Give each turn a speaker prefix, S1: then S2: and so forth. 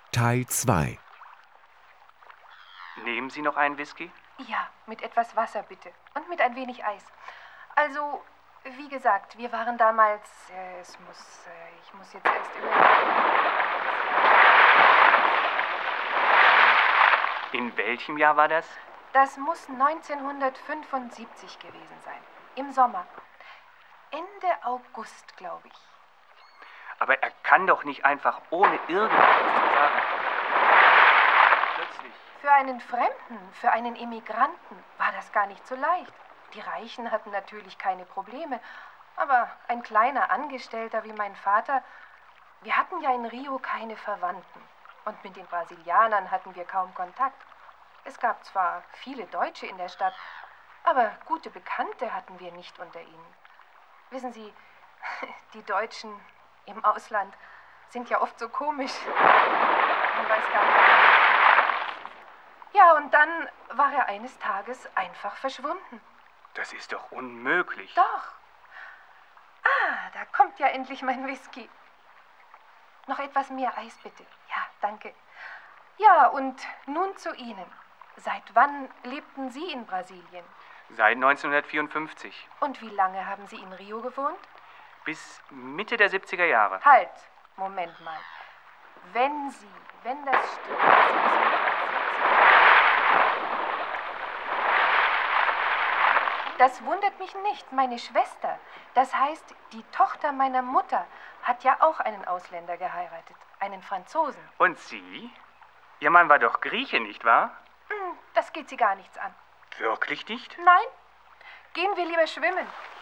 S1: Teil 2.
S2: Nehmen Sie noch einen Whisky?
S3: Ja, mit etwas Wasser bitte. Und mit ein wenig Eis. Also, wie gesagt, wir waren damals... ich muss jetzt erst
S2: In welchem Jahr war das?
S3: Das muss 1975 gewesen sein. Im Sommer. Ende August, glaube ich.
S2: Aber er kann doch nicht einfach ohne irgendwas zu sagen. Plötzlich.
S3: Für einen Fremden, für einen Immigranten war das gar nicht so leicht. Die Reichen hatten natürlich keine Probleme. Aber ein kleiner Angestellter wie mein Vater, wir hatten ja in Rio keine Verwandten. Und mit den Brasilianern hatten wir kaum Kontakt. Es gab zwar viele Deutsche in der Stadt, aber gute Bekannte hatten wir nicht unter ihnen. Wissen Sie, die Deutschen im Ausland sind ja oft so komisch. Man weiß gar nicht. Ja, und dann war er eines Tages einfach verschwunden.
S2: Das ist doch unmöglich.
S3: Doch. Ah, da kommt ja endlich mein Whisky. Noch etwas mehr Eis, bitte. Ja, danke. Ja, und nun zu Ihnen. Seit wann lebten Sie in Brasilien?
S2: Seit 1954.
S3: Und wie lange haben Sie in Rio gewohnt?
S2: Bis Mitte der 70er Jahre.
S3: Halt, Moment mal. Wenn das stimmt, dass Sie bis Mitte der 70er... Das wundert mich nicht, meine Schwester. Das heißt, die Tochter meiner Mutter hat ja auch einen Ausländer geheiratet, einen Franzosen.
S2: Und Sie? Ihr Mann war doch Grieche, nicht wahr?
S3: Das geht Sie gar nichts an.
S2: Wirklich nicht?
S3: Nein? Gehen wir lieber schwimmen.